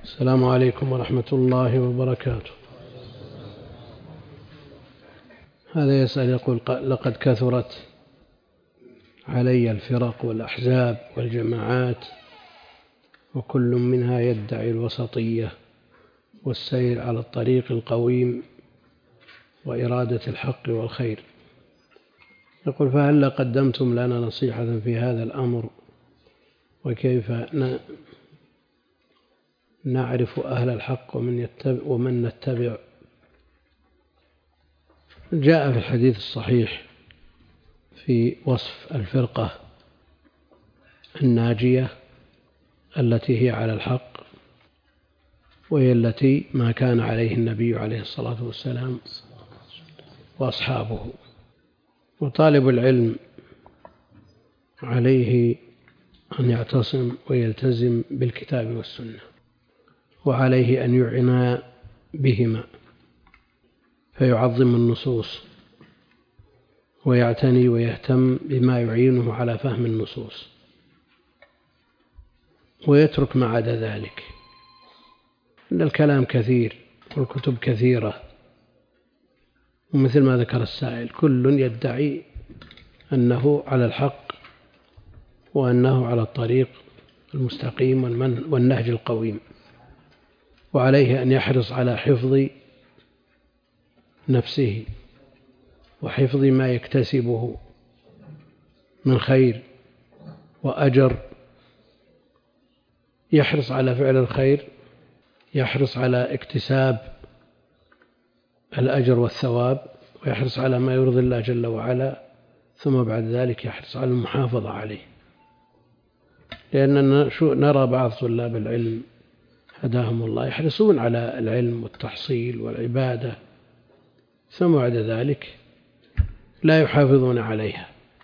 السلام عليكم ورحمة الله وبركاته. هذا يسأل يقول: لقد كثرت علي الفرق والأحزاب والجماعات، وكل منها يدعي الوسطية والسير على الطريق القويم وإرادة الحق والخير. يقول: فهل قدمتم لنا نصيحة في هذا الأمر، وكيف نعرف أهل الحق ومن نتبع؟ جاء في الحديث الصحيح في وصف الفرقة الناجية التي هي على الحق، وهي التي ما كان عليه النبي عليه الصلاة والسلام وأصحابه. وطالب العلم عليه أن يعتصم ويلتزم بالكتاب والسنة، وعليه أن يعنى بهما فيعظم النصوص ويعتني ويهتم بما يعينه على فهم النصوص، ويترك ما عدا ذلك. إن الكلام كثير والكتب كثيرة، ومثل ما ذكر السائل كل يدعي أنه على الحق وأنه على الطريق المستقيم والنهج القويم، وعليه أن يحرص على حفظ نفسه وحفظ ما يكتسبه من خير وأجر. يحرص على فعل الخير، يحرص على اكتساب الأجر والثواب، ويحرص على ما يرضي الله جل وعلا، ثم بعد ذلك يحرص على المحافظة عليه. لأننا نرى بعض طلاب العلم هداهم الله يحرصون على العلم والتحصيل والعبادة، ثم بعد ذلك لا يحافظون عليها،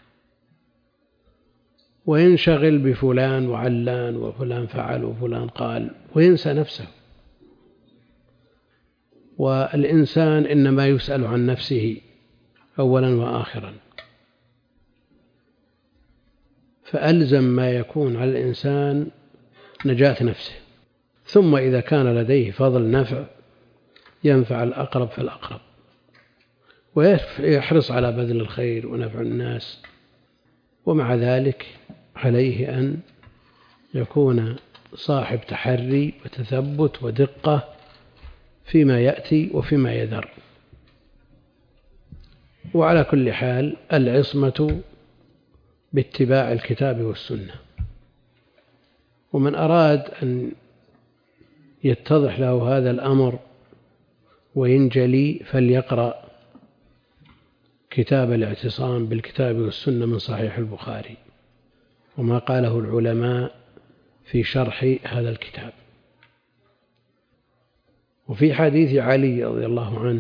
وينشغل بفلان وعلان وفلان فعل وفلان قال، وينسى نفسه. والإنسان إنما يسأل عن نفسه أولا وآخرا، فألزم ما يكون على الإنسان نجاة نفسه، ثم إذا كان لديه فضل نفع ينفع الأقرب فالأقرب، ويحرص على بذل الخير ونفع الناس. ومع ذلك عليه أن يكون صاحب تحري وتثبت ودقة فيما يأتي وفيما يذر. وعلى كل حال العصمة باتباع الكتاب والسنة. ومن أراد أن يتضح له هذا الأمر وينجلي فليقرأ كتاب الاعتصام بالكتاب والسنة من صحيح البخاري، وما قاله العلماء في شرح هذا الكتاب. وفي حديث علي رضي الله عنه،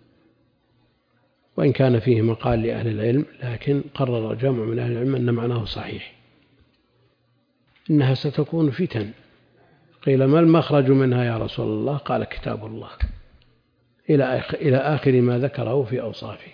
وإن كان فيه مقال لأهل العلم، لكن قرر جمع من أهل العلم أن معناه صحيح: إنها ستكون فتن. قيل: ما المخرج منها يا رسول الله؟ قال: كتاب الله، إلى آخر ما ذكره في أوصافه.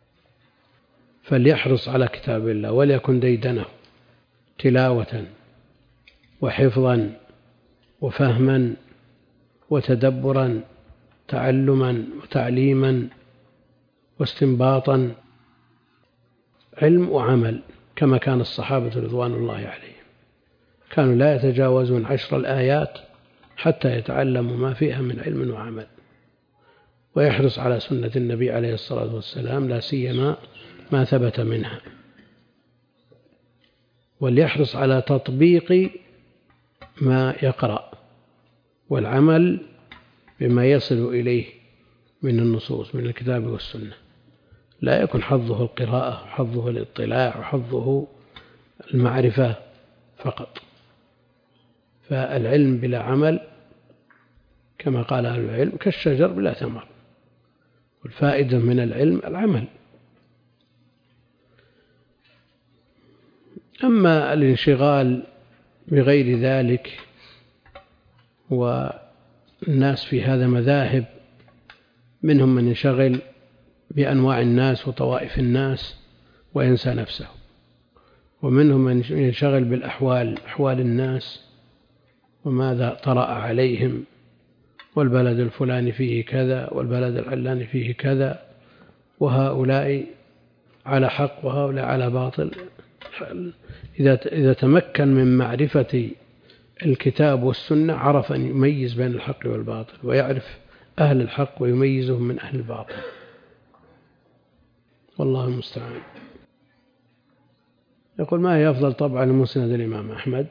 فليحرص على كتاب الله، وليكن ديدنه تلاوة وحفظا وفهما وتدبرا، تعلما وتعليما واستنباطا، علم وعمل، كما كان الصحابة رضوان الله عليهم كانوا لا يتجاوزون 10 الآيات حتى يتعلموا ما فيها من علم وعمل. ويحرص على سنة النبي عليه الصلاة والسلام، لا سيما ما ثبت منها. وليحرص على تطبيق ما يقرأ والعمل بما يصل إليه من النصوص من الكتاب والسنة. لا يكن حظه القراءة وحظه الاطلاع وحظه المعرفة فقط. فالعلم بلا عمل كما قال أهل العلم كالشجر بلا ثمر، والفائدة من العلم العمل. أما الانشغال بغير ذلك، والناس في هذا مذاهب، منهم من ينشغل بأنواع الناس وطوائف الناس وينسى نفسه، ومنهم من ينشغل بالأحوال، أحوال الناس وماذا طرأ عليهم والبلد الفلاني فيه كذا والبلد العلاني فيه كذا، وهؤلاء على حق وهؤلاء على باطل. إذا تمكن من معرفة الكتاب والسنة عرف أن يميز بين الحق والباطل، ويعرف أهل الحق ويميزهم من أهل الباطل، والله المستعان. يقول: ما هي أفضل طبعة لمسند الإمام أحمد؟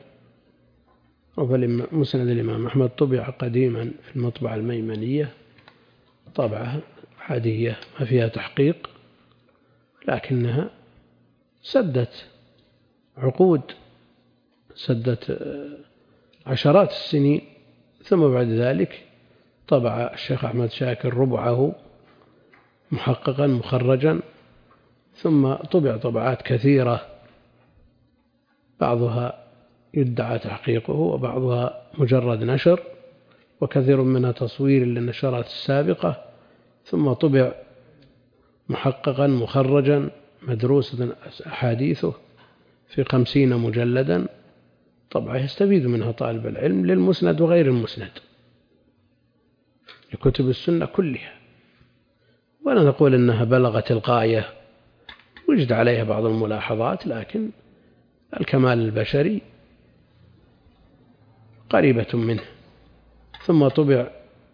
مسند الإمام أحمد طبع قديما في المطبعة الميمنية، طبعة عادية ما فيها تحقيق، لكنها سدت عقود، سدت عشرات السنين. ثم بعد ذلك طبع الشيخ أحمد شاكر ربعه محققا مخرجا، ثم طبع طبعات كثيرة بعضها يدعى تحقيقه وبعضها مجرد نشر، وكثير منها تصوير للنشرات السابقة، ثم طبع محققا مخرجا مدروسة أحاديثه في 50 مجلدا، طبعا يستفيد منها طالب العلم للمسند وغير المسند، لكتب السنة كلها. ولا نقول أنها بلغت الغاية، وجد عليها بعض الملاحظات، لكن الكمال البشري قريبة منه. ثم طبع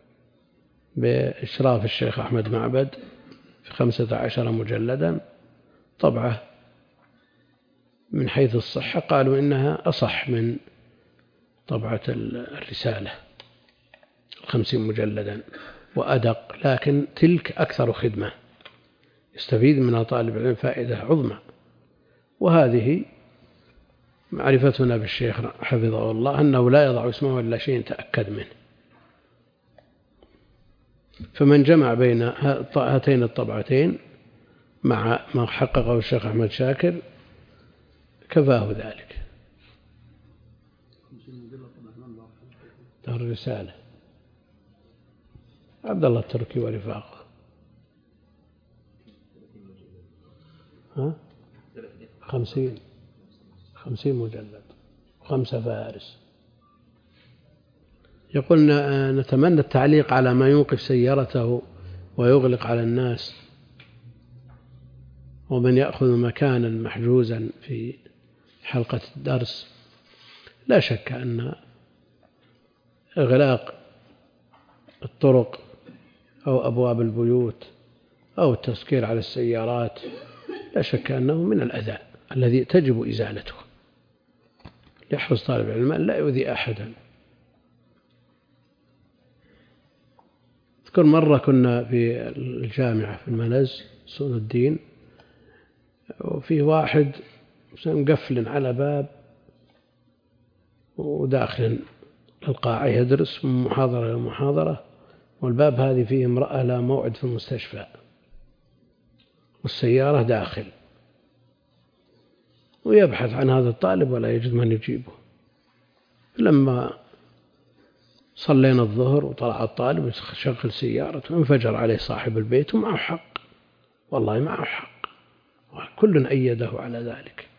بإشراف الشيخ أحمد معبد في 15 مجلدا، طبعة من حيث الصحة قالوا إنها أصح من طبعة الرسالة 50 مجلدا وأدق، لكن تلك أكثر خدمة، يستفيد منها طالب العلم فائدة عظمى. وهذه معرفتنا بالشيخ حفظه الله أنه لا يضع اسمه إلا شيء تأكد منه، فمن جمع بين هاتين الطبعتين مع ما حققه الشيخ أحمد شاكر كفاه ذلك. دار الرسالة عبد الله التركي ورفاقه 50 مجلد و5 فارس. يقول: نتمنى التعليق على ما يوقف سيارته ويغلق على الناس، ومن يأخذ مكانا محجوزا في حلقة الدرس. لا شك أن إغلاق الطرق أو أبواب البيوت أو التسكير على السيارات لا شك أنه من الأذى الذي تجب إزالته، يحرص طالب العلم أن لا يؤذي أحدا. أذكر مرة كنا في الجامعة في المنز سون الدين، وفيه واحد مقفل على باب وداخل القاعة يدرس من محاضرة إلى محاضرة، والباب هذه فيه امرأة لها موعد في المستشفى والسيارة داخل، ويبحث عن هذا الطالب ولا يجد من يجيبه. لما صلينا الظهر وطلع الطالب يشغل سيارته، انفجر عليه صاحب البيت، ومعه حق، والله معه حق، وكل أيده على ذلك.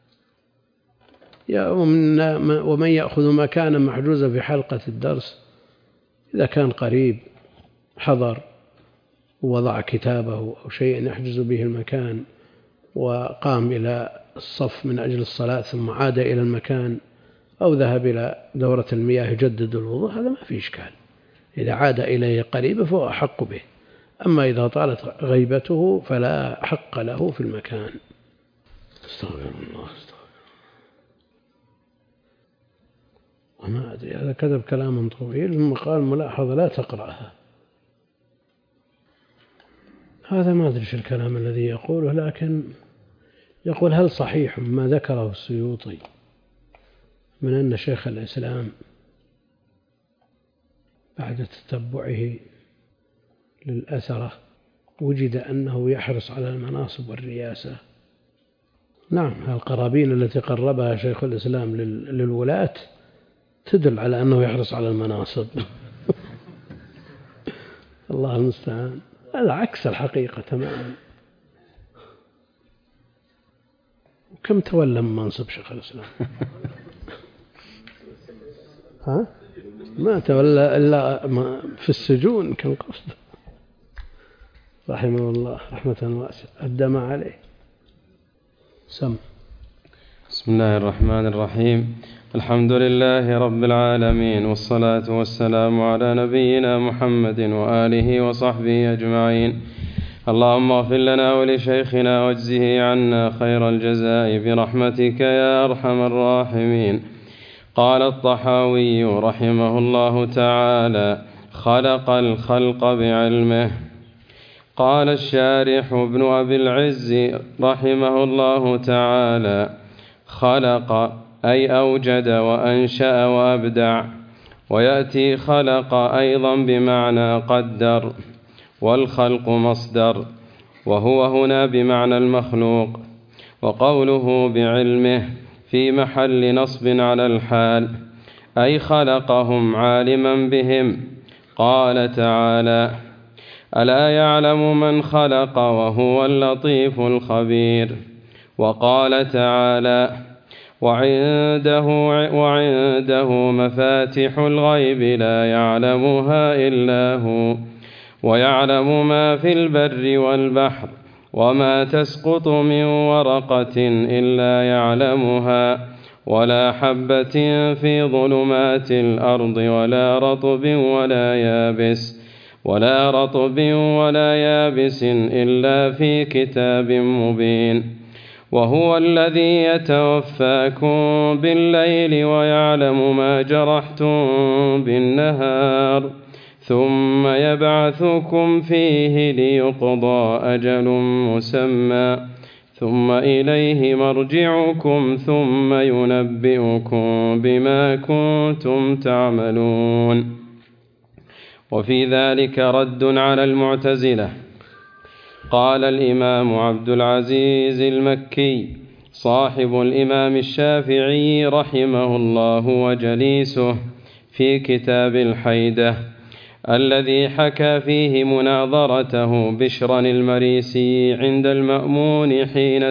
ومن يأخذ مكانا محجوزا في حلقة الدرس، إذا كان قريب حضر ووضع كتابه أو شيء يحجز به المكان وقام إلى الصف من أجل الصلاة ثم عاد إلى المكان، أو ذهب إلى دورة المياه يجدد الوضوء، هذا ما فيه إشكال. إذا عاد إليه قريبا فهو أحق به. أما إذا طالت غيبته فلا حق له في المكان. استغفر الله. وما أدري، هذا كتب كلاما طويل ثم قال ملاحظة لا تقرأها. هذا ما أدري شو الكلام الذي يقوله، لكن يقول: هل صحيح ما ذكره السيوطي من أن شيخ الإسلام بعد تتبعه للأثرة وجد أنه يحرص على المناصب والرياسة؟ نعم، القرابين التي قربها شيخ الإسلام للولاة تدل على أنه يحرص على المناصب. الله المستعان، هذا عكس الحقيقة تماما. كم تولى من منصب شيخ الإسلام؟ ما تولى إلا في السجون كان قصد رحمه الله رحمة واسعة أدى ما عليه. سم. بسم الله الرحمن الرحيم. الحمد لله رب العالمين، والصلاة والسلام على نبينا محمد وآله وصحبه أجمعين. اللهم اغفر لنا ولشيخنا واجزه عنا خير الجزاء برحمتك يا أرحم الراحمين. قال الطحاوي رحمه الله تعالى: خلق الخلق بعلمه. قال الشارح ابن أبي العز رحمه الله تعالى: خلق أي أوجد وأنشأ وأبدع، ويأتي خلق أيضا بمعنى قدر، والخلق مصدر، وهو هنا بمعنى المخلوق. وقوله بعلمه في محل نصب على الحال، أي خلقهم عالما بهم. قال تعالى: ألا يعلم من خلق وهو اللطيف الخبير. وقال تعالى: وعنده مفاتح الغيب لا يعلمها إلا هو، ويعلم ما في البر والبحر، وما تسقط من ورقة إلا يعلمها، ولا حبة في ظلمات الأرض ولا رطب ولا يابس إلا في كتاب مبين. وهو الذي يتوفاكم بالليل ويعلم ما جرحتم بالنهار، ثم يبعثكم فيه ليقضى أجل مسمى، ثم إليه مرجعكم ثم ينبئكم بما كنتم تعملون. وفي ذلك رد على المعتزلة. قال الإمام عبد العزيز المكي صاحب الإمام الشافعي رحمه الله وجليسه في كتاب الحيدة، الذي حكى فيه مناظرته بشرا المريسي عند المأمون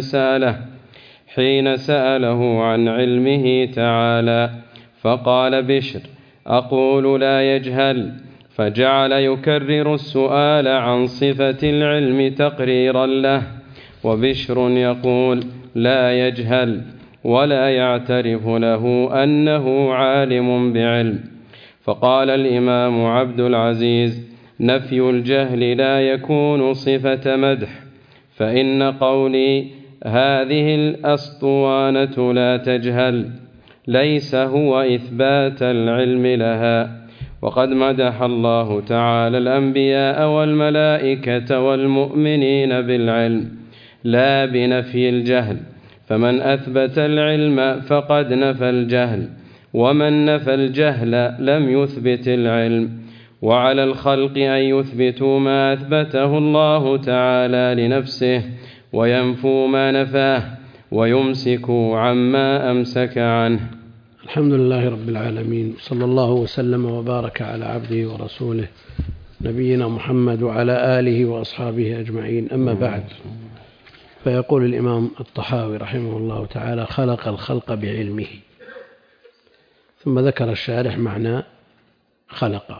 حين سأله عن علمه تعالى، فقال بشر: أقول لا يجهل، فجعل يكرر السؤال عن صفة العلم تقريرا له، وبشر يقول لا يجهل ولا يعترف له أنه عالم بعلم. فقال الإمام عبد العزيز: نفي الجهل لا يكون صفة مدح، فإن قولي هذه الأسطوانة لا تجهل ليس هو إثبات العلم لها. وقد مدح الله تعالى الأنبياء والملائكة والمؤمنين بالعلم لا بنفي الجهل، فمن أثبت العلم فقد نفى الجهل، ومن نفى الجهل لم يثبت العلم. وعلى الخلق أن يثبتوا ما أثبته الله تعالى لنفسه، وينفوا ما نفاه، ويمسكوا عما أمسك عنه. الحمد لله رب العالمين، صلى الله وسلم وبارك على عبده ورسوله نبينا محمد وعلى آله وأصحابه أجمعين. أما بعد، فيقول الإمام الطحاوي رحمه الله تعالى: خلق الخلق بعلمه. ثم ذكر الشارح معنى خلق،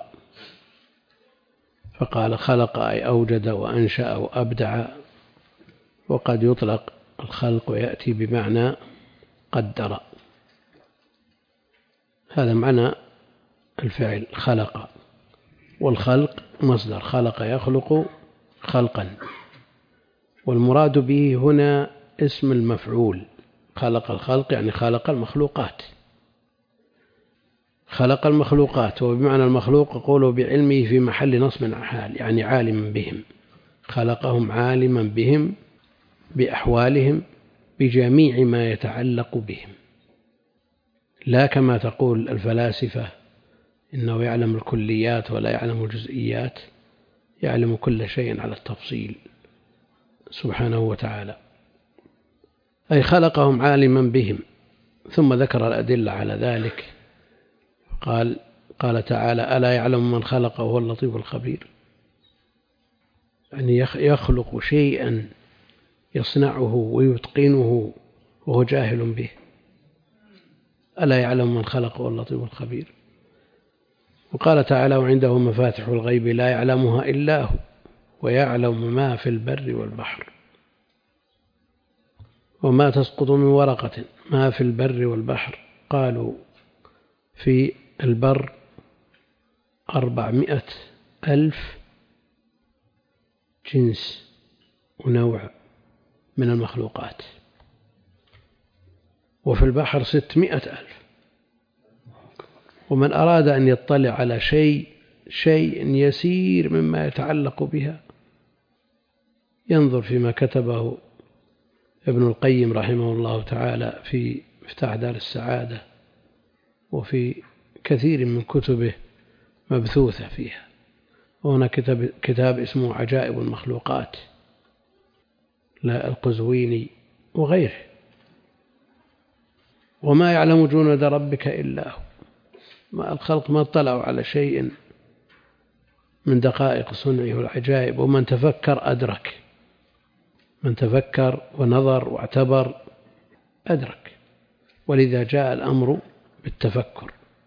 فقال: خلق أي أوجد وأنشأ وأبدع. وقد يطلق الخلق ويأتي بمعنى قدر، هذا معنى الفعل خلق. والخلق مصدر خلق يخلق خلقا، والمراد به هنا اسم المفعول. خلق الخلق يعني خلق المخلوقات. خلق المخلوقات، وبمعنى المخلوق قوله بعلمه في محل نصب حال، يعني عالما بهم. خلقهم عالما بهم، بأحوالهم، بجميع ما يتعلق بهم، لا كما تقول الفلاسفة إنه يعلم الكليات ولا يعلم الجزئيات، يعلم كل شيء على التفصيل سبحانه وتعالى. أي خلقهم عالما بهم. ثم ذكر الأدلة على ذلك، قال تعالى: ألا يعلم من خلق وهو اللطيف الخبير. يعني يخلق شيئا يصنعه ويتقنه وهو جاهل به. ألا يعلم من خلق وهو اللطيف الخبير. وقال تعالى وعنده مفاتح الغيب لا يعلمها إلا هو ويعلم ما في البر والبحر وما تسقط من ورقة ما في البر والبحر. قالوا في البر 400,000 جنس ونوع من المخلوقات، وفي البحر 600,000. ومن أراد أن يطلع على شيء يسير مما يتعلق بها ينظر فيما كتبه ابن القيم رحمه الله تعالى في مفتاح دار السعادة، وفي كثير من كتبه مبثوثة فيها. وهنا كتاب اسمه عجائب المخلوقات للقزويني وغيره. وما يعلم جنود ربك إلا هو. الخلق ما اطلعوا على شيء من دقائق صنعه والعجائب، ومن تفكر أدرك، من تفكر ونظر واعتبر أدرك. ولذا جاء الأمر بالتفكر.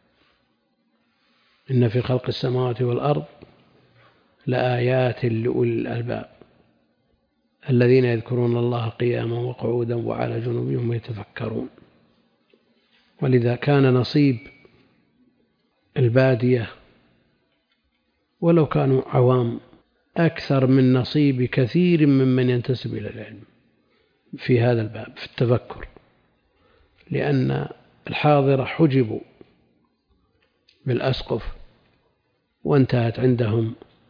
إن في خلق السماوات والأرض لآيات لأولي الألباب الذين يذكرون الله قياما وقعودا وعلى جنوبهم يتفكرون. ولذا كان نصيب البادية ولو كانوا عوام أكثر من نصيب كثير ممن ينتسب إلى العلم في هذا الباب في التفكر، لأن الحاضرة حجبوا بالأسقف وانتهت عندهم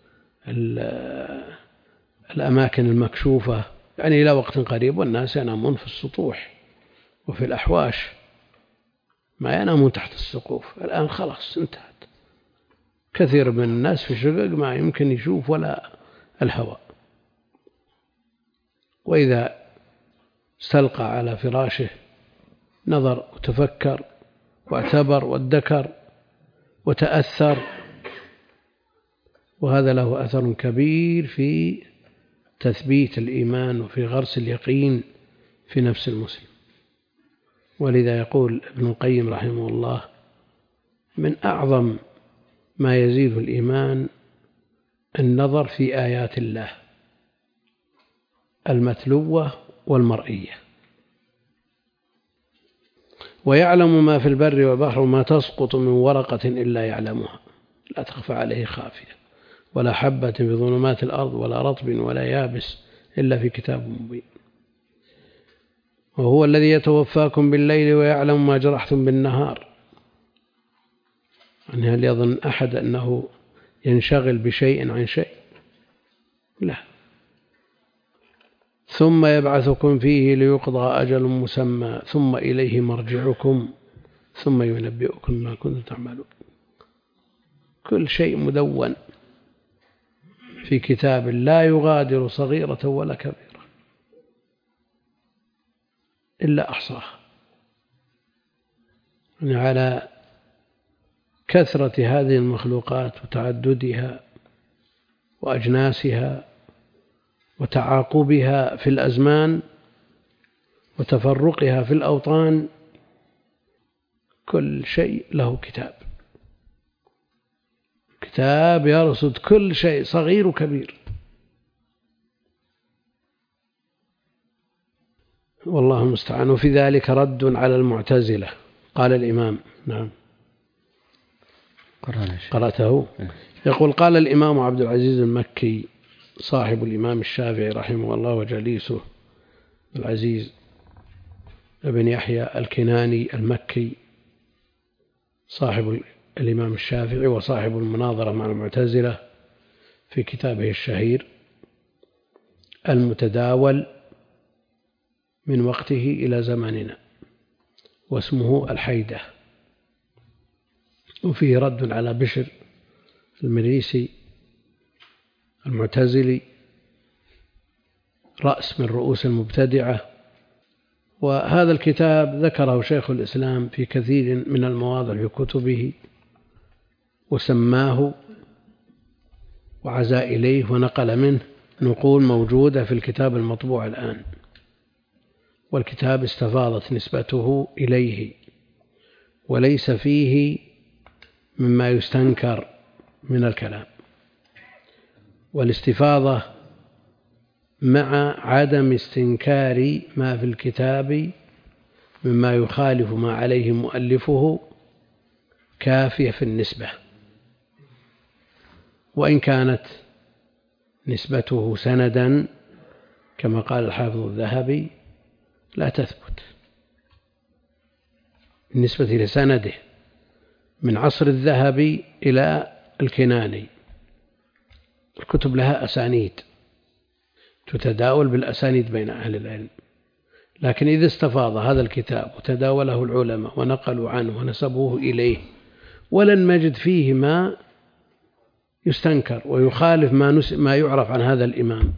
الأماكن المكشوفة، يعني إلى وقت قريب والناس ينامون في السطوح وفي الأحواش، ما ينامون تحت السقوف. الآن خلاص انتهت. كثير من الناس في شقق ما يمكن يشوف ولا الهواء، وإذا استلقى على فراشه نظر وتفكر واعتبر وادكر وتأثر، وهذا له أثر كبير في تثبيت الإيمان وفي غرس اليقين في نفس المسلم. ولذا يقول ابن القيم رحمه الله من أعظم ما يزيد الإيمان النظر في آيات الله المتلوة والمرئية. ويعلم ما في البر والبحر وما تسقط من ورقة إلا يعلمها لا تخفى عليه خافية ولا حبة في ظلمات الأرض ولا رطب ولا يابس إلا في كتاب مبين. وهو الذي يتوفاكم بالليل ويعلم ما جرحتم بالنهار. يعني هل يظن أحد أنه ينشغل بشيء عن شيء؟ لا. ثم يبعثكم فيه ليقضى أجل مسمى ثم إليه مرجعكم ثم ينبئكم ما كنتم تعملون. كل شيء مدون في كتاب لا يغادر صغيرة ولا كبيرة إلا أحصاها. يعني على كثرة هذه المخلوقات وتعددها وأجناسها وتعاقبها في الأزمان وتفرقها في الأوطان، كل شيء له كتاب يرصد كل شيء صغير وكبير. والله المستعان. وفي ذلك رد على المعتزلة. قال الإمام نعم قرأته. يقول قال الإمام عبد العزيز المكي صاحب الإمام الشافعي رحمه الله وجليسه العزيز ابن يحيى الكناني المكي صاحب الإمام الشافعي وصاحب المناظرة مع المعتزلة في كتابه الشهير المتداول من وقته إلى زماننا واسمه الحيدة، وفيه رد على بشر المريسي المعتزلي رأس من رؤوس المبتدعة. وهذا الكتاب ذكره شيخ الإسلام في كثير من المواضع في كتبه وسماه وعزا إليه ونقل منه نقول موجودة في الكتاب المطبوع الآن، والكتاب استفاضت نسبته إليه وليس فيه مما يستنكر من الكلام، والاستفاضة مع عدم استنكار ما في الكتاب مما يخالف ما عليه مؤلفه كافية في النسبة، وإن كانت نسبته سندا كما قال الحافظ الذهبي لا تثبت بالنسبة لسنده من عصر الذهبي إلى الكناني. الكتب لها أسانيد تتداول بالأسانيد بين أهل العلم، لكن إذا استفاض هذا الكتاب وتداوله العلماء ونقلوا عنه ونسبوه إليه ولن نجد فيه ما يستنكر ويخالف ما يعرف عن هذا الإمام،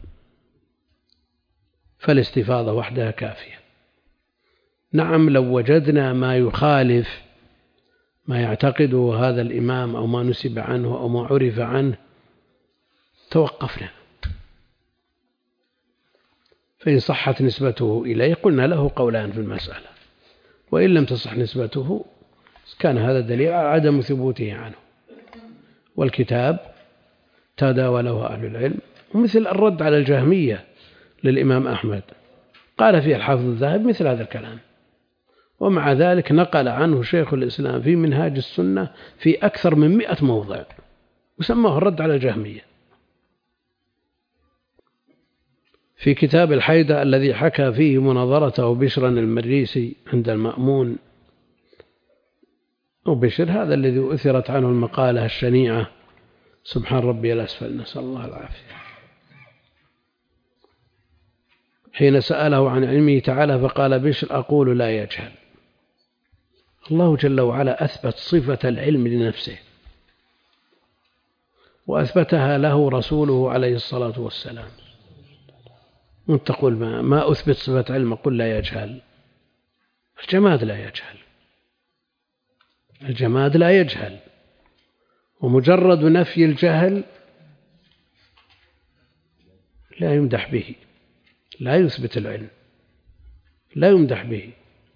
فالاستفاضة وحدها كافية. نعم، لو وجدنا ما يخالف ما يعتقده هذا الإمام أو ما نسب عنه أو ما عرف عنه توقفنا، فإن صحت نسبته إليه قلنا له قولان في المسألة، وإن لم تصح نسبته كان هذا دليل على عدم ثبوته عنه. والكتاب تداوله أهل العلم، ومثل الرد على الجهمية للإمام أحمد قال فيه الحافظ الذهبي مثل هذا الكلام، ومع ذلك نقل عنه شيخ الإسلام في منهاج السنة في أكثر من 100 موضع وسماه الرد على الجهمية. في كتاب الحيدة الذي حكى فيه مناظرته بشرا المريسي عند المأمون، وبشر هذا الذي أثرت عنه المقالة الشنيعة سبحان ربي الأسفل، نسأل الله العافية، حين سأله عن علمه تعالى فقال بشر أقول لا يجهل. الله جل وعلا أثبت صفة العلم لنفسه وأثبتها له رسوله عليه الصلاة والسلام، وانت تقول ما أثبت صفة علم قل لا يجهل. الجماد لا يجهل، الجماد لا يجهل، ومجرد نفي الجهل لا يمدح به، لا يثبت العلم، لا يمدح به.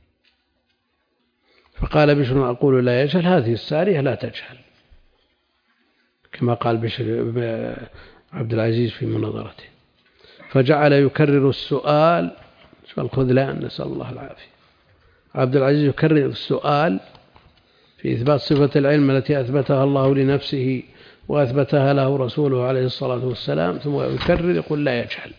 فقال بشر أقول لا يجهل، هذه السارية لا تجهل كما قال بشر عبد العزيز في مناظرته، فجعل يكرر السؤال. شو الخذلان، نسأل الله العافية. عبد العزيز يكرر السؤال في إثبات صفة العلم التي أثبتها الله لنفسه وأثبتها له رسوله عليه الصلاة والسلام، ثم يكرر يقول لا يجهل،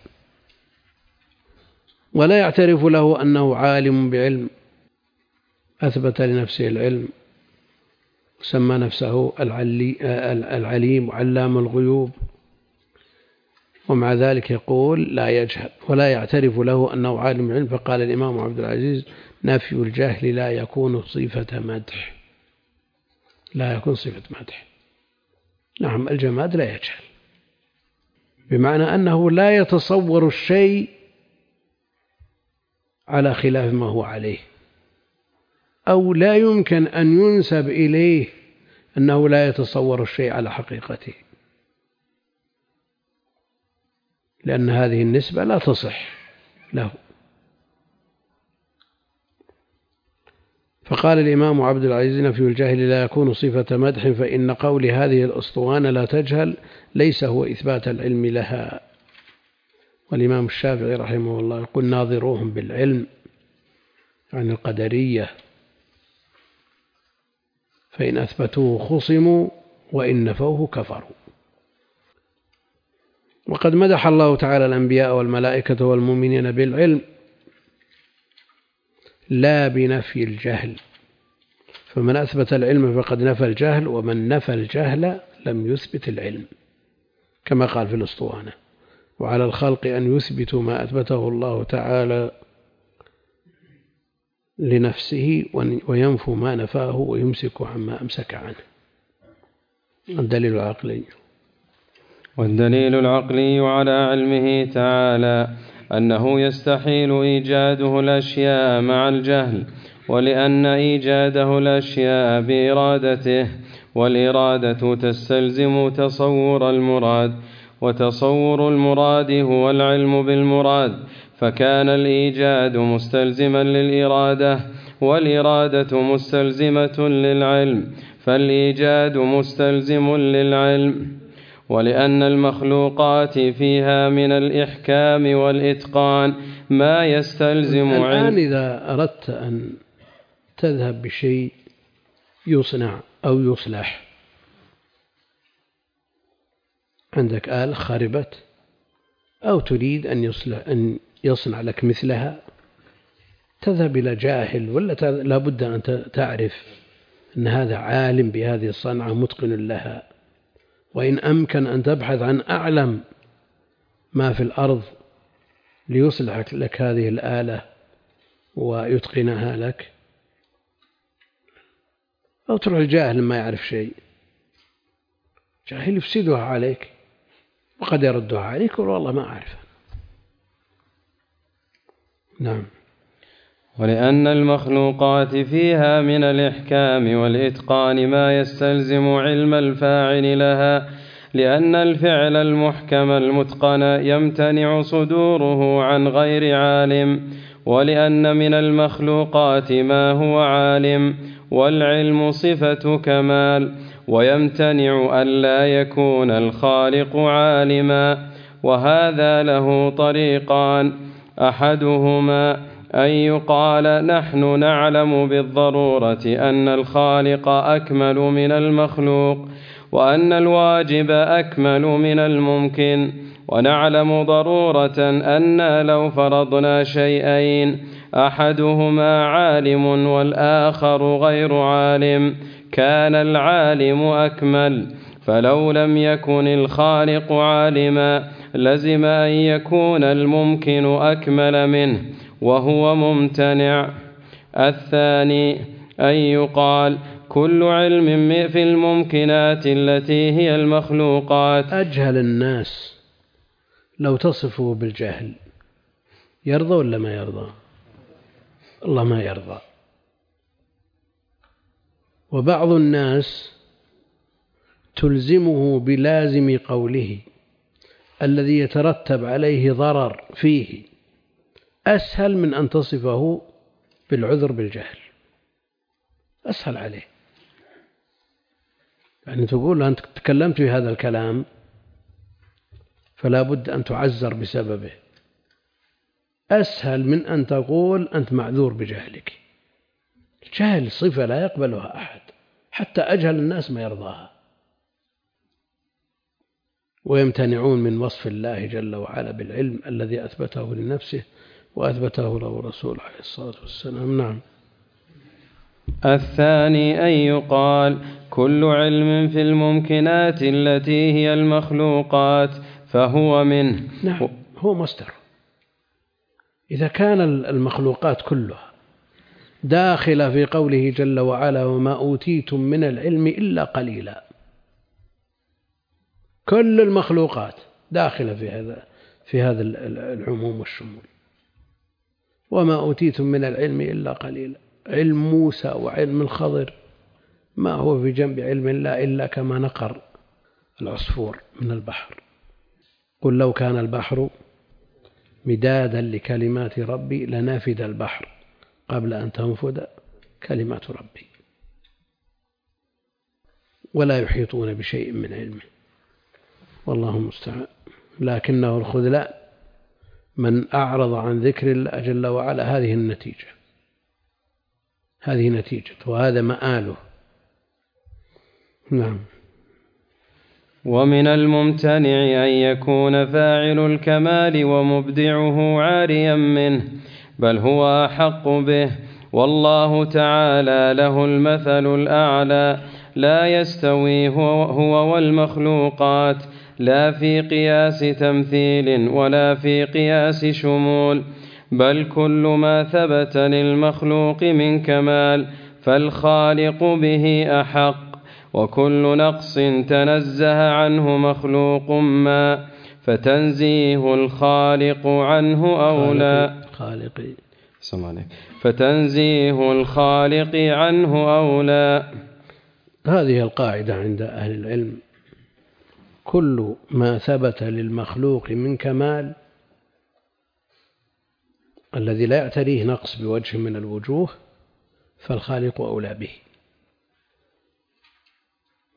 ولا يعترف له أنه عالم بعلم، أثبت لنفسه العلم وسمى نفسه العليم وعلام الغيوب، ومع ذلك يقول لا يجهل ولا يعترف له أنه عالم علم. فقال الإمام عبد العزيز نفي الجهل لا يكون صفة مدح، لا يكون صفة مدح. نعم، الجماد لا يجهل بمعنى أنه لا يتصور الشيء على خلاف ما هو عليه، أو لا يمكن أن ينسب إليه أنه لا يتصور الشيء على حقيقته، لأن هذه النسبة لا تصح له. فقال الإمام عبد العزيز نفي الجهل لا يكون صفة مدح، فإن قول هذه الأسطوانة لا تجهل ليس هو إثبات العلم لها. والإمام الشافعي رحمه الله يقول ناظروهم بالعلم عن القدرية، فإن أثبتوه خصموا وإن نفوه كفروا. وقد مدح الله تعالى الأنبياء والملائكة والمؤمنين بالعلم لا بنفي الجهل، فمن أثبت العلم فقد نفى الجهل، ومن نفى الجهل لم يثبت العلم، كما قال في الأسطوانة وعلى الخلق أن يثبتوا ما أثبته الله تعالى لنفسه وينفوا ما نفاه ويمسك عما أمسك عنه. الدليل العقلي. والدليل العقلي على علمه تعالى أنه يستحيل إيجاده الأشياء مع الجهل، ولأن إيجاده الأشياء بإرادته، والإرادة تستلزم تصور المراد، وتصور المراد هو العلم بالمراد، فكان الإيجاد مستلزما للإرادة والإرادة مستلزمة للعلم، فالإيجاد مستلزم للعلم، ولأن المخلوقات فيها من الإحكام والإتقان ما يستلزم الآن إذا أردت أن تذهب بشيء يصنع أو يصلح، عندك آلة خربت أو تريد أن يصنع لك مثلها، تذهب إلى جاهل ولا لابد أن تعرف أن هذا عالم بهذه الصنعة متقن لها، وإن أمكن أن تبحث عن أعلم ما في الأرض ليصلح لك هذه الآلة ويتقنها لك، أو تروح الجاهل ما يعرف شيء، جاهل يفسدها عليك وقد يردها عليك ويقول والله ما أعرف. نعم. ولأن المخلوقات فيها من الإحكام والإتقان ما يستلزم علم الفاعل لها، لأن الفعل المحكم المتقن يمتنع صدوره عن غير عالم، ولأن من المخلوقات ما هو عالم، والعلم صفة كمال، ويمتنع ألا يكون الخالق عالما. وهذا له طريقان: أحدهما أن يقال نحن نعلم بالضرورة أن الخالق أكمل من المخلوق، وأن الواجب أكمل من الممكن، ونعلم ضرورة أن لو فرضنا شيئين أحدهما عالم والآخر غير عالم كان العالم أكمل، فلو لم يكن الخالق عالما لزم أن يكون الممكن أكمل منه وهو ممتنع. الثاني أن يقال كل علم في الممكنات التي هي المخلوقات. أجهل الناس لو تصفه بالجهل يرضى ولا ما يرضى؟ الله ما يرضى. وبعض الناس تلزمه بلازم قوله الذي يترتب عليه ضرر فيه أسهل من أن تصفه بالعذر بالجهل، أسهل عليه. يعني تقول أنت تكلمت في هذا الكلام فلا بد أن تعذر بسببه، أسهل من أن تقول أنت معذور بجهلك. الجهل صفة لا يقبلها أحد، حتى أجهل الناس ما يرضاها، ويمتنعون من وصف الله جل وعلا بالعلم الذي أثبته لنفسه وأثبته له الرسول عليه الصلاة والسلام. نعم. الثاني أن يقال كل علم في الممكنات التي هي المخلوقات فهو منه. نعم، هو مصدر. إذا كان المخلوقات كلها داخلة في قوله جل وعلا وما أوتيتم من العلم إلا قليلا، كل المخلوقات داخلة في هذا العموم والشمول. وما أوتيتم من العلم إلا قليلا، علم موسى وعلم الخضر ما هو في جنب علم الله إلا كما نقر العصفور من البحر. قل لو كان البحر مدادا لكلمات ربي لنفد البحر قبل أن تنفد كلمات ربي. ولا يحيطون بشيء من علمه والله المستعان. لكنه الخذلان من أعرض عن ذكر الله جل وعلا. هذه النتيجة، هذه نتيجة، وهذا مآله. نعم. ومن الممتنع أن يكون فاعل الكمال ومبدعه عاريا منه، بل هو أحق به، والله تعالى له المثل الأعلى، لا يستوي هو والمخلوقات، لا في قياس تمثيل ولا في قياس شمول، بل كل ما ثبت للمخلوق من كمال فالخالق به أحق، وكل نقص تنزه عنه مخلوق ما فتنزيه الخالق عنه أولى. فتنزيه الخالق عنه أولى. هذه القاعدة عند أهل العلم: كل ما ثبت للمخلوق من كمال الذي لا يعتريه نقص بوجه من الوجوه فالخالق أولى به.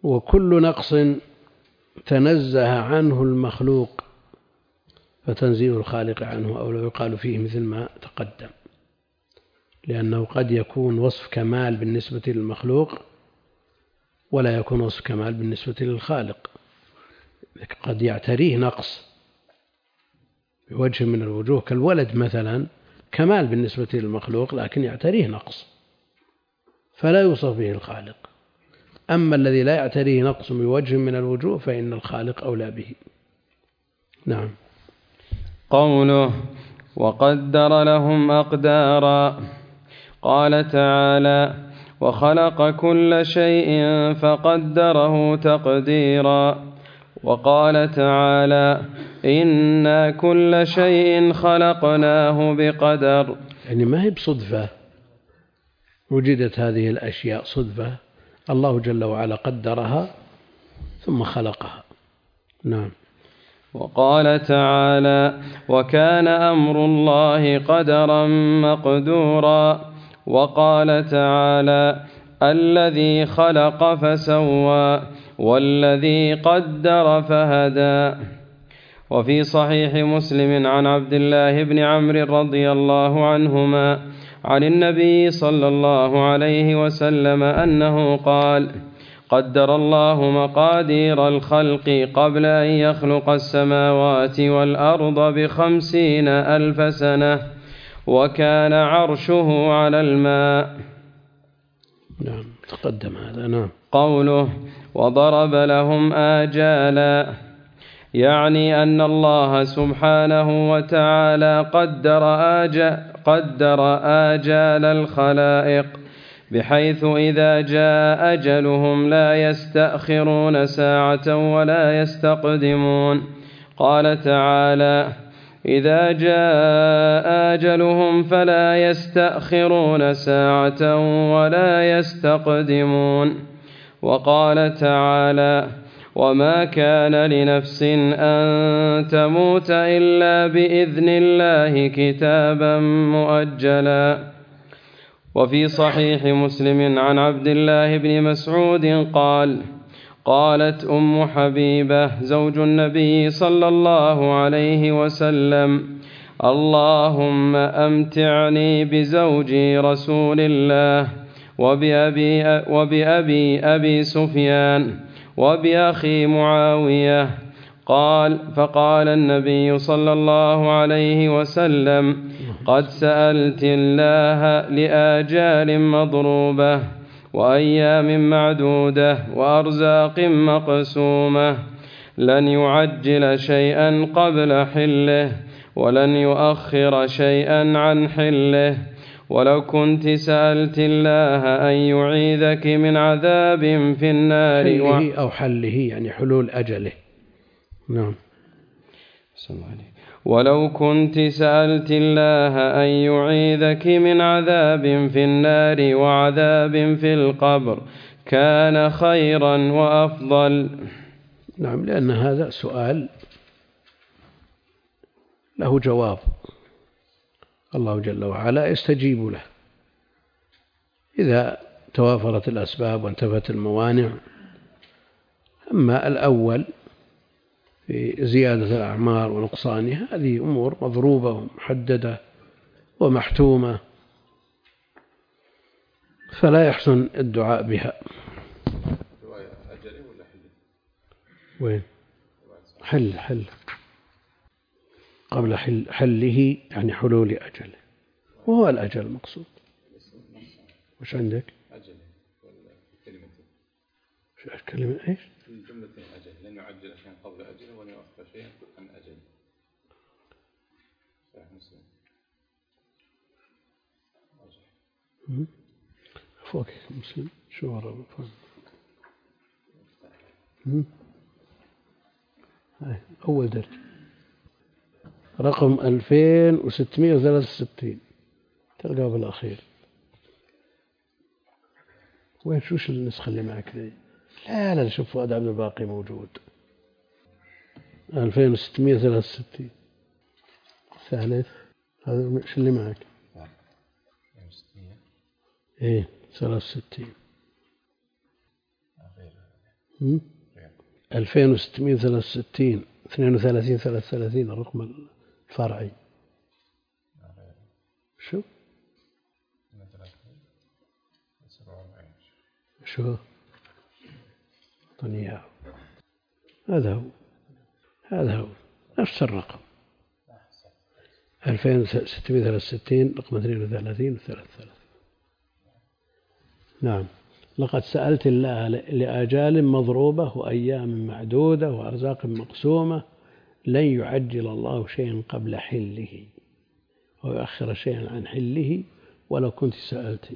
وكل نقص تنزه عنه المخلوق فتنزيه الخالق عنه أو لا يقال فيه مثل ما تقدم، لأنه قد يكون وصف كمال بالنسبة للمخلوق ولا يكون وصف كمال بالنسبة للخالق، قد يعتريه نقص بوجه من الوجوه، كالولد مثلا كمال بالنسبة للمخلوق لكن يعتريه نقص فلا يوصف به الخالق. أما الذي لا يعتريه نقص بوجه من الوجوه فإن الخالق أولى به. نعم. قوله وقدر لهم أقدارا. قال تعالى وخلق كل شيء فقدره تقديرا. وقال تعالى إنا كل شيء خلقناه بقدر. يعني ما هي بصدفة وجدت هذه الأشياء صدفة، الله جل وعلا قدرها ثم خلقها. نعم. وقال تعالى وكان أمر الله قدرا مقدورا. وقال تعالى الذي خلق فسوى والذي قدر فهدى. وفي صحيح مسلم عن عبد الله بن عمرو رضي الله عنهما عن النبي صلى الله عليه وسلم أنه قال قدر الله مقادير الخلق قبل أن يخلق السماوات والأرض 50,000 سنة وكان عرشه على الماء. نعم تقدم هذا. نعم. قوله وضرب لهم آجالا، يعني أن الله سبحانه وتعالى قدر آجال الخلائق بحيث إذا جاء أجلهم لا يستأخرون ساعة ولا يستقدمون. قال تعالى إذا جاء أجلهم فلا يستأخرون ساعة ولا يستقدمون. وقال تعالى وما كان لنفس أن تموت إلا بإذن الله كتابا مؤجلا. وفي صحيح مسلم عن عبد الله بن مسعود قال قالت أم حبيبة زوج النبي صلى الله عليه وسلم اللهم أمتعني بزوجي رسول الله وبأبي أبي سفيان وبأخي معاوية. فقال النبي صلى الله عليه وسلم قد سألت الله لآجال مضروبة وأيام معدودة وأرزاق مقسومة لن يعجل شيئا قبل حله ولن يؤخر شيئا عن حله. ولو كنت سألت الله أن يعيذك من عذاب في النار حله أو حله يعني حلول أجله. نعم. ولو كنت سألت الله أن يعيذك من عذاب في النار وعذاب في القبر كان خيرا وأفضل. نعم، لأن هذا سؤال له جواب، الله جل وعلا يستجيب له إذا توافرت الأسباب وانتفت الموانع. أما الأول في زيادة الأعمار ونقصانها هذه أمور مضروبة ومحددة ومحتومة فلا يحسن الدعاء بها. وين حل قبل حله يعني حلول أجله، وهو الأجل المقصود. وش عندك؟ أجل كلمة كلمة إيش؟ في جملة أجل لن يعجل شيئا قبل أجله ولن يؤخر شيئا عن أجله. صحيح مسلم. فوق مسلم شو ورا فوق؟ هاي أول درجة رقم 2663 تلقاه بالأخير. وين شوش النسخة اللي معك ذي؟ لا شوف فؤاد عبد الباقي موجود 2663 ثالث. هذا مش اللي معك؟ 63. إيه 63. 2663 32 33 الرقم الفرعي. شو أعطني هذا هو نفس الرقم 2663 رقم 32 33. نعم. لقد سألت الله لآجال مضروبة وأيام معدودة وأرزاق مقسومة لن يعجل الله شيئا قبل حله ويؤخر شيئا عن حله ولو كنت سألت.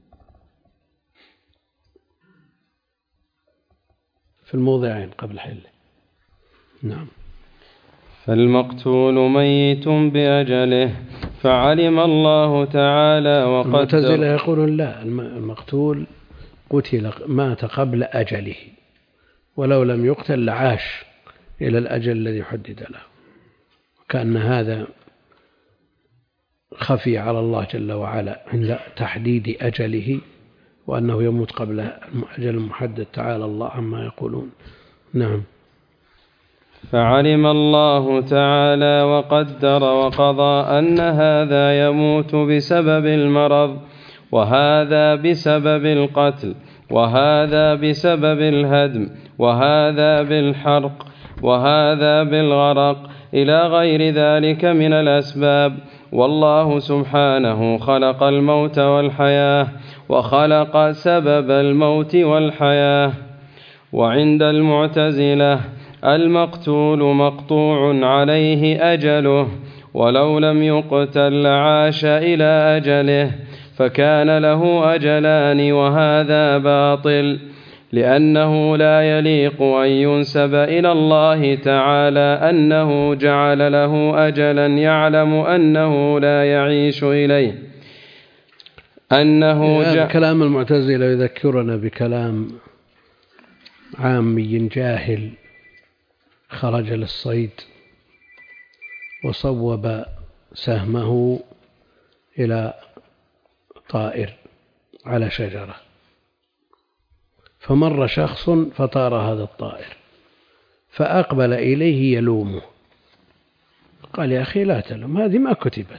في الموضعين قبل حله. نعم. فالمقتول ميت بأجله فعلم الله تعالى وقدر. المعتزلة يقولون لا، المقتول قتل مات قبل أجله ولو لم يقتل لعاش إلى الأجل الذي حدد له، وكأن هذا خفي على الله جل وعلا عند تحديد أجله وأنه يموت قبل الأجل المحدد. تعالى الله عما يقولون. نعم. فعلم الله تعالى وقدر وقضى أن هذا يموت بسبب المرض وهذا بسبب القتل وهذا بسبب الهدم وهذا بالحرق وهذا بالغرق إلى غير ذلك من الأسباب. والله سبحانه خلق الموت والحياة وخلق سبب الموت والحياة. وعند المعتزلة المقتول مقطوع عليه أجله ولو لم يقتل عاش إلى أجله فكان له أجلان وهذا باطل لأنه لا يليق أن ينسب إلى الله تعالى أنه جعل له أجلا يعلم أنه لا يعيش إليه. كلام المعتزلة يذكرنا بكلام عامي جاهل خرج للصيد وصوب سهمه إلى طائر على شجرة، فمر شخص فطار هذا الطائر فأقبل إليه يلومه، قال يا أخي لا تلوم، هذه ما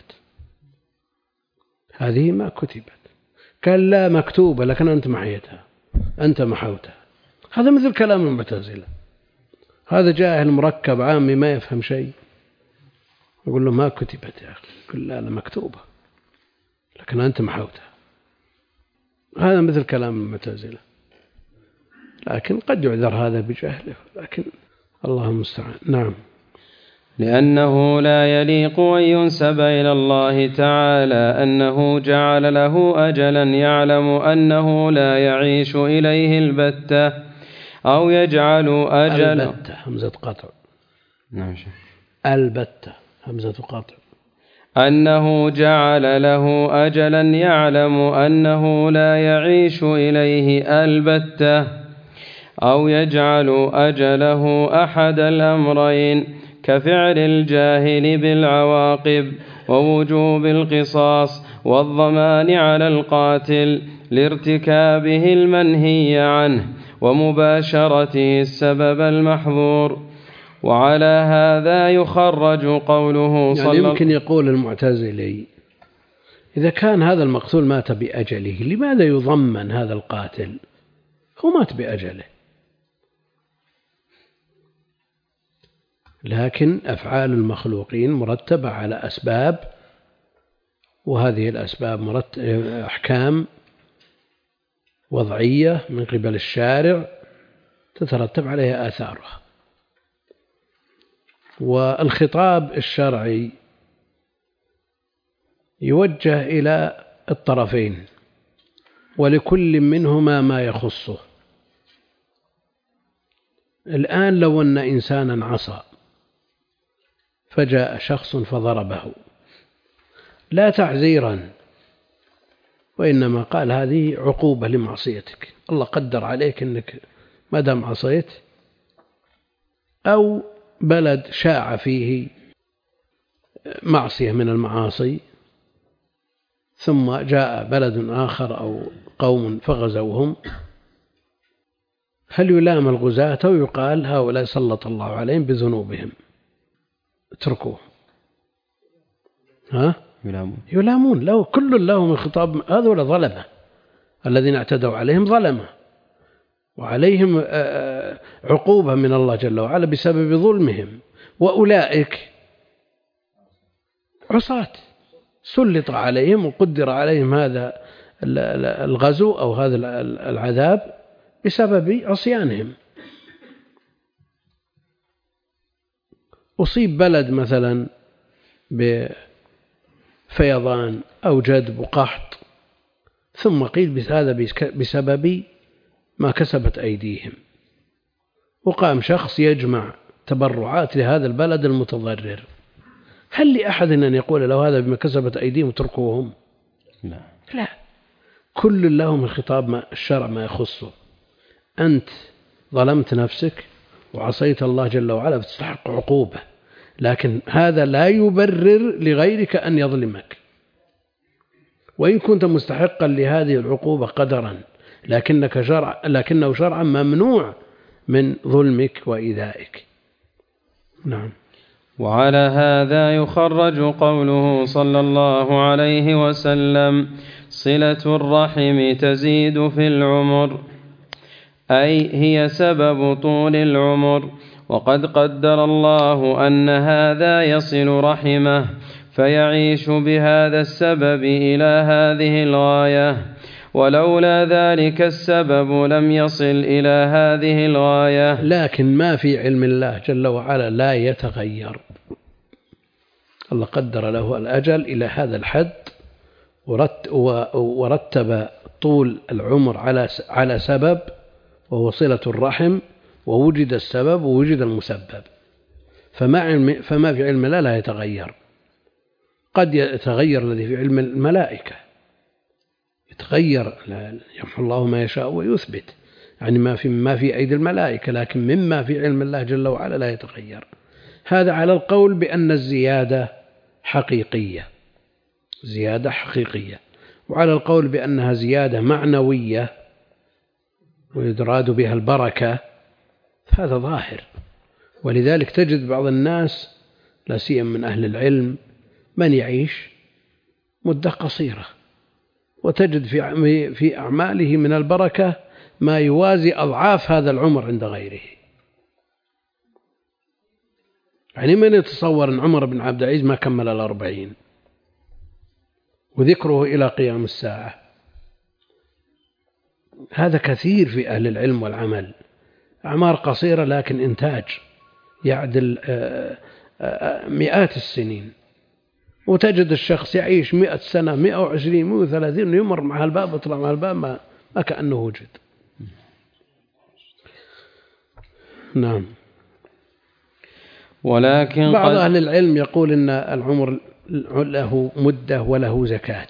كتبت. قال لا مكتوبة لكن أنت محيتها، أنت محوتها. هذا مثل كلام المعتزلة. هذا جاهل مركب عامي ما يفهم شيء يقول له ما كتبت يا أخي، يقول لا مكتوبة لكن أنت محوتها. هذا مثل كلام المعتزلة، لكن قد يعذر هذا بجهله، لكن الله المستعان. نعم. لأنه لا يليق أن ينسب إلى الله تعالى أنه جعل له أجلا يعلم أنه لا يعيش إليه البتة أو يجعل أجلا البتة همزة قطع. نعم. البتة همزة قطع. أنه جعل له أجلا يعلم أنه لا يعيش إليه البتة أو يجعل أجله أحد الأمرين كفعل الجاهل بالعواقب ووجوب القصاص والضمان على القاتل لارتكابه المنهي عنه ومباشرته السبب المحظور. وعلى هذا يخرج قوله يعني يمكن يقول المعتزلي إذا كان هذا المقتول مات بأجله لماذا يضمن هذا القاتل؟ هو مات بأجله، لكن أفعال المخلوقين مرتبة على أسباب، وهذه الأسباب أحكام وضعية من قبل الشارع تترتب عليها آثارها. والخطاب الشرعي يوجه إلى الطرفين ولكل منهما ما يخصه. الآن لو أن إنسانا عصى فجاء شخص فضربه لا تعزيرا، وإنما قال هذه عقوبة لمعصيتك، الله قدر عليك أنك ما دام عصيت، أو بلد شاع فيه معصية من المعاصي ثم جاء بلد آخر أو قوم فغزوهم، هل يلام الغزاة أو يقال هؤلاء سلط الله عليهم بذنوبهم اتركوه؟ يلامون لو كل لهم الخطاب. هذول ظلمة الذين اعتدوا عليهم ظلمة، وعليهم عقوبة من الله جل وعلا بسبب ظلمهم، وأولئك عصاة سلط عليهم وقدر عليهم هذا الغزو أو هذا العذاب بسبب عصيانهم. أصيب بلد مثلا بفيضان أو جدب وقحط، ثم قيل هذا بسبب ما كسبت أيديهم، وقام شخص يجمع تبرعات لهذا البلد المتضرر. هل لأحد أن يقول له هذا بما كسبت أيديهم اتركوهم؟ لا، كل لهم الخطاب ما الشرع ما يخصه. أنت ظلمت نفسك وعصيت الله جل وعلا فتستحق عقوبة، لكن هذا لا يبرر لغيرك أن يظلمك، وإن كنت مستحقا لهذه العقوبة قدرا، لكنه شرعا ممنوع من ظلمك وإيذائك. نعم. وعلى هذا يخرج قوله صلى الله عليه وسلم: صلة الرحم تزيد في العمر، أي هي سبب طول العمر، وقد قدر الله أن هذا يصل رحمه فيعيش بهذا السبب إلى هذه الغاية، ولولا ذلك السبب لم يصل إلى هذه الغاية. لكن ما في علم الله جل وعلا لا يتغير. الله قدر له الأجل إلى هذا الحد، ورتب طول العمر على سبب وهو صلة الرحم، ووجد السبب ووجد المسبب، فما في علم الله لا يتغير. قد يتغير الذي في علم الملائكة، يتغير، يمحو الله ما يشاء ويثبت، يعني ما في أيدي الملائكة، لكن مما في علم الله جل وعلا لا يتغير. هذا على القول بأن الزيادة حقيقية، زيادة حقيقية، وعلى القول بأنها زيادة معنوية ويراد بها البركة، هذا ظاهر. ولذلك تجد بعض الناس لا سيما من أهل العلم من يعيش مدة قصيرة، وتجد في أعماله من البركة ما يوازي أضعاف هذا العمر عند غيره. يعني من يتصور أن عمر بن عبد العزيز ما كمل 40 وذكره إلى قيام الساعة؟ هذا كثير في أهل العلم والعمل، أعمار قصيرة لكن إنتاج يعدل مئات السنين. وتجد الشخص يعيش 100 سنة 120 130 يمر مع الباب ويطلع مع الباب ما كأنه وجد. نعم. ولكن بعض أهل العلم يقول إن العمر له مدة وله زكاة،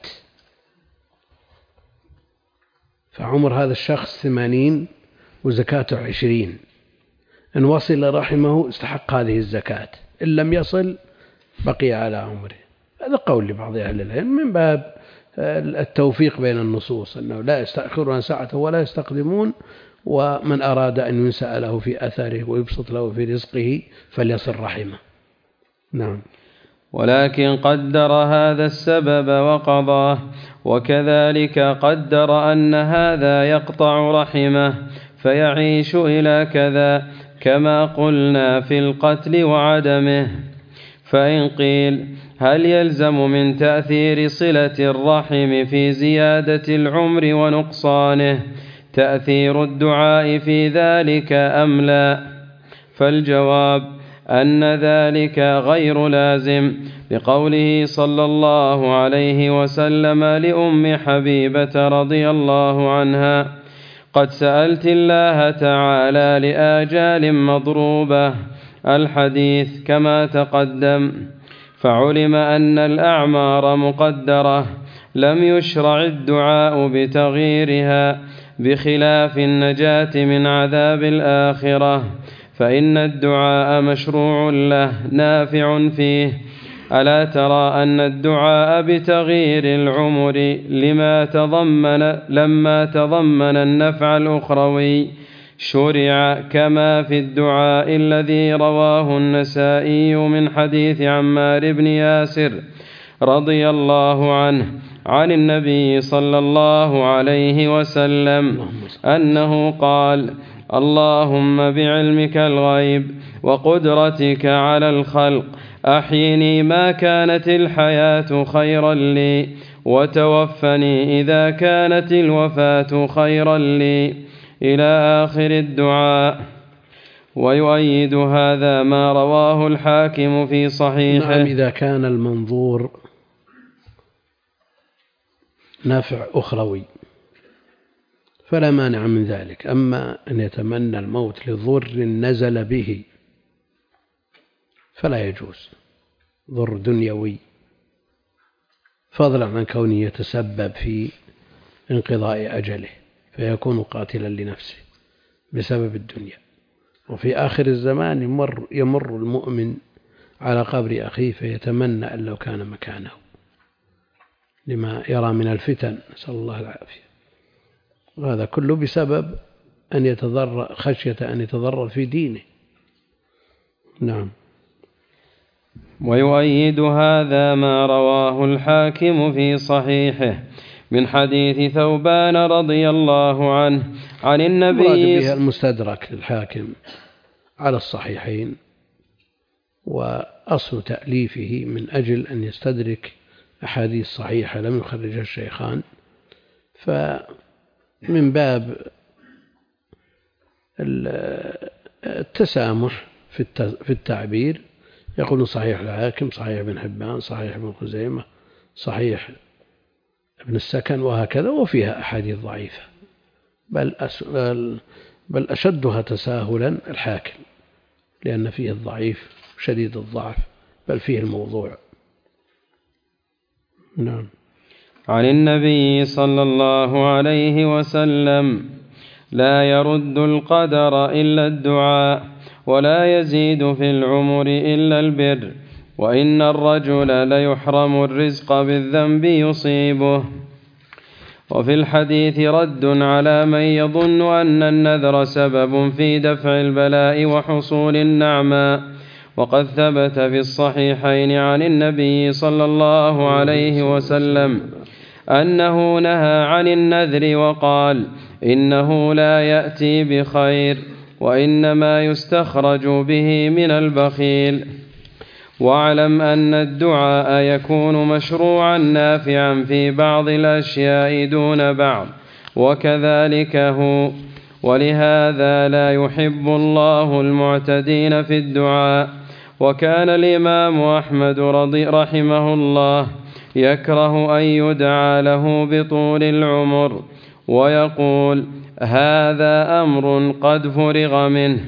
فعمر هذا الشخص 80 وزكاته 20، إن وصل رحمه استحق هذه الزكاة، إن لم يصل بقي على عمره. هذا قول لبعض أهل العلم من باب التوفيق بين النصوص، أنه لا يستأخرون ساعته ولا يستقدمون، ومن أراد أن ينسأ له في أثره ويبسط له في رزقه فليصل رحمه. نعم. ولكن قدر هذا السبب وقضاه، وكذلك قدر أن هذا يقطع رحمه فيعيش إلى كذا، كما قلنا في القتل وعدمه. فإن قيل: هل يلزم من تأثير صلة الرحم في زيادة العمر ونقصانه تأثير الدعاء في ذلك أم لا؟ فالجواب أن ذلك غير لازم، لقوله صلى الله عليه وسلم لأم حبيبة رضي الله عنها: قد سألت الله تعالى لآجال مضروبة، الحديث كما تقدم. فعلم أن الأعمار مقدرة، لم يشرع الدعاء بتغييرها، بخلاف النجاة من عذاب الآخرة، فإن الدعاء مشروع له نافع فيه. ألا ترى أن الدعاء بتغيير العمر لما تضمن النفع الأخروي شرع كما في الدعاء الذي رواه النسائي من حديث عمار بن ياسر رضي الله عنه عن النبي صلى الله عليه وسلم أنه قال: اللهم بعلمك الغيب وقدرتك على الخلق أحيني ما كانت الحياة خيرا لي، وتوفني إذا كانت الوفاة خيرا لي، إلى آخر الدعاء. ويؤيد هذا ما رواه الحاكم في صحيحه. نعم، إذا كان المنظور نافع أخروي فلا مانع من ذلك. أما أن يتمنى الموت لضر نزل به فلا يجوز، ضر دنيوي، فضلا عن كونه يتسبب في انقضاء أجله فيكون قاتلا لنفسه بسبب الدنيا. وفي آخر الزمان يمر المؤمن على قبر أخيه فيتمنى أن لو كان مكانه لما يرى من الفتن، نسأل الله العافية. وهذا كله بسبب أن يتضرر، خشية أن يتضرر في دينه. نعم. ويؤيد هذا ما رواه الحاكم في صحيحه من حديث ثوبان رضي الله عنه عن النبي. بها المستدرك للحاكم على الصحيحين، وأصل تأليفه من أجل أن يستدرك أحاديث صحيحة لم يخرجها الشيخان، فمن باب التسامح في التعبير يقول صحيح الحاكم، صحيح ابن حبان، صحيح ابن خزيمة، صحيح ابن السكن، وهكذا. وفيها أحاديث ضعيفة، بل أشدها تساهلا الحاكم، لأن فيه الضعيف شديد الضعف، بل فيه الموضوع. نعم. عن النبي صلى الله عليه وسلم: لا يرد القدر إلا الدعاء، ولا يزيد في العمر إلا البر، وإن الرجل ليحرم الرزق بالذنب يصيبه. وفي الحديث رد على من يظن أن النذر سبب في دفع البلاء وحصول النعماء. وقد ثبت في الصحيحين عن النبي صلى الله عليه وسلم أنه نهى عن النذر وقال: إنه لا يأتي بخير، وإنما يستخرج به من البخيل. واعلم أن الدعاء يكون مشروعا نافعا في بعض الأشياء دون بعض، وكذلك هو. ولهذا لا يحب الله المعتدين في الدعاء. وكان الإمام أحمد رحمه الله يكره أن يدعى له بطول العمر، ويقول: هذا أمر قد فرغ منه.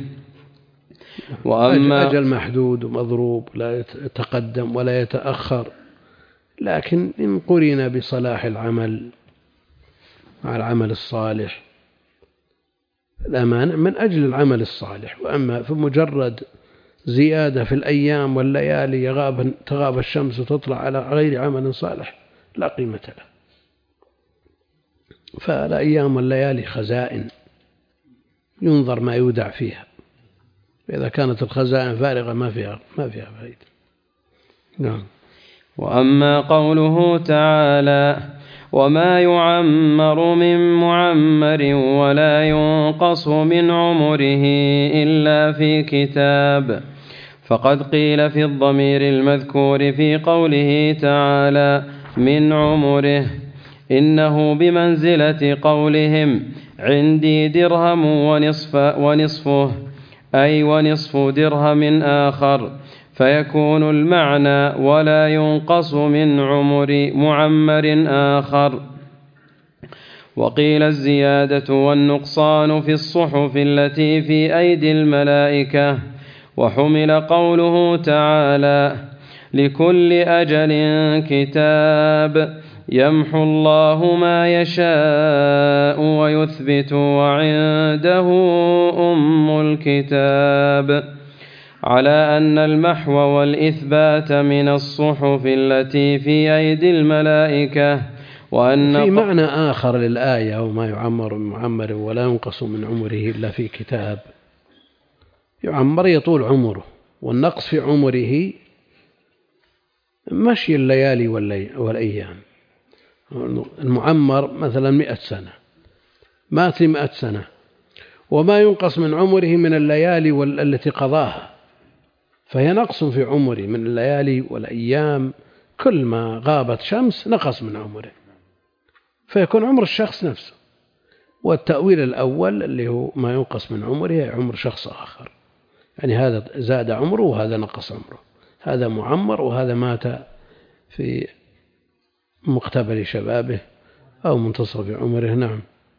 وأما أجل محدود ومضروب لا يتقدم ولا يتأخر، لكن إن قرن بصلاح العمل مع العمل الصالح لا مانع من أجل العمل الصالح. وأما في مجرد زيادة في الأيام والليالي تغاب الشمس وتطلع على غير عمل صالح لا قيمة له. فالأيام والليالي خزائن ينظر ما يودع فيها، إذا كانت الخزائن فارغة ما فيها فائدة. نعم. وأما قوله تعالى: وما يعمر من معمر ولا ينقص من عمره إلا في كتاب، فقد قيل في الضمير المذكور في قوله تعالى: من عمره، إنه بمنزلة قولهم: عندي درهم ونصفه، أي ونصف درهم آخر، فيكون المعنى: ولا ينقص من عمر معمر آخر. وقيل الزيادة والنقصان في الصحف التي في أيدي الملائكة. وحمل قوله تعالى: لكل أجل كتاب، يمحو الله ما يشاء ويثبت وعنده أم الكتاب، على أن المحو والإثبات من الصحف التي في أيدي الملائكة، في معنى آخر للآية: وما يعمر من معمر ولا ينقص من عمره إلا في كتاب. يعمر يطول عمره، والنقص في عمره مشي الليالي والأيام. المعمر مثلا 100 سنة، مات 100 سنة، وما ينقص من عمره من الليالي التي قضاها، فهي نقص في عمره من الليالي والأيام. كل ما غابت شمس نقص من عمره، فيكون عمر الشخص نفسه. والتأويل الأول اللي هو ما ينقص من عمره عمر شخص آخر، يعني هذا زاد عمره وهذا نقص عمره، هذا معمر وهذا مات في مقتبل شبابه أو منتصف عمره. نعم.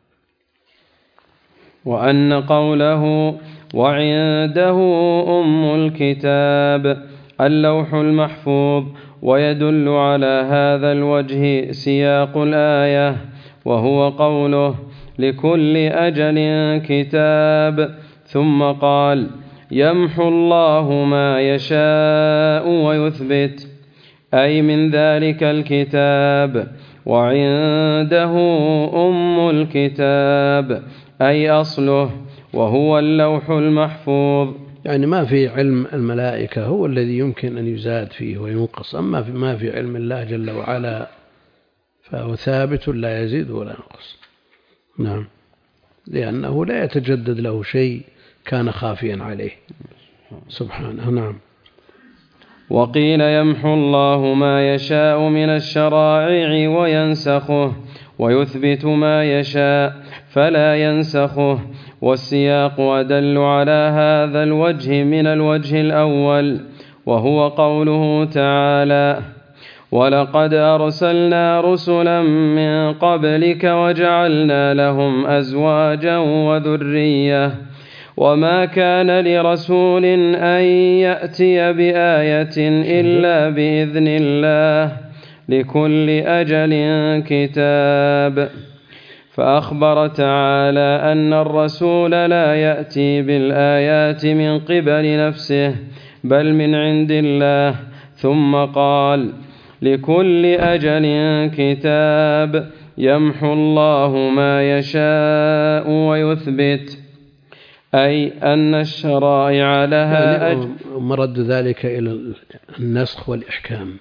وأن قوله وعنده أم الكتاب اللوح المحفوظ، ويدل على هذا الوجه سياق الآية، وهو قوله لكل أجل كتاب، ثم قال يمحو الله ما يشاء ويثبت، أي من ذلك الكتاب. وعنده أم الكتاب أي أصله، وهو اللوح المحفوظ. يعني ما في علم الملائكة هو الذي يمكن أن يزاد فيه وينقص، أما ما في علم الله جل وعلا فهو ثابت لا يزيد ولا ينقص. نعم، لأنه لا يتجدد له شيء كان خافيا عليه سبحانه. نعم. وقيل يمحو الله ما يشاء من الشرائع وينسخه، ويثبت ما يشاء فلا ينسخه. والسياق أدل على هذا الوجه من الوجه الأول، وهو قوله تعالى ولقد أرسلنا رسلا من قبلك وجعلنا لهم أزواجا وذرية، وما كان لرسول أن يأتي بآية إلا بإذن الله، لكل أجل كتاب. فأخبر تعالى أن الرسول لا يأتي بالآيات من قبل نفسه بل من عند الله، ثم قال لكل أجل كتاب يمحو الله ما يشاء ويثبت، أي أن الشرائع لها يعني مرد ذلك إلى النسخ والإحكام،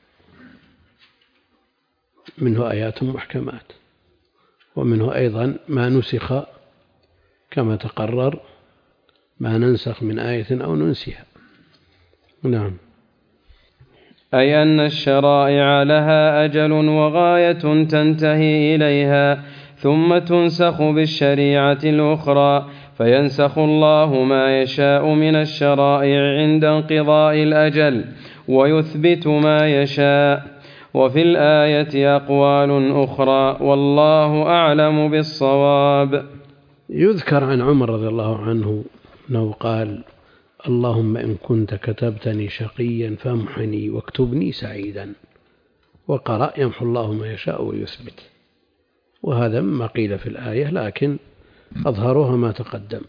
منه آيات محكمات، ومنه أيضا ما نسخ كما تقرر، ما ننسخ من آية أو ننسها. نعم. أي أن الشرائع لها أجل وغاية تنتهي إليها، ثم تنسخ بالشريعة الأخرى، فينسخ الله ما يشاء من الشرائع عند انقضاء الأجل ويثبت ما يشاء. وفي الآية أقوال أخرى والله أعلم بالصواب. يذكر عن عمر رضي الله عنه أنه قال اللهم إن كنت كتبتني شقيا فامحني واكتبني سعيدا، وقرأ يمحو الله ما يشاء ويثبت. وهذا ما قيل في الآية، لكن أظهرها ما تقدم.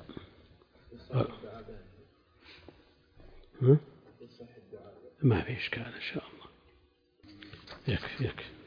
ما في إشكال إن شاء الله. يكفي.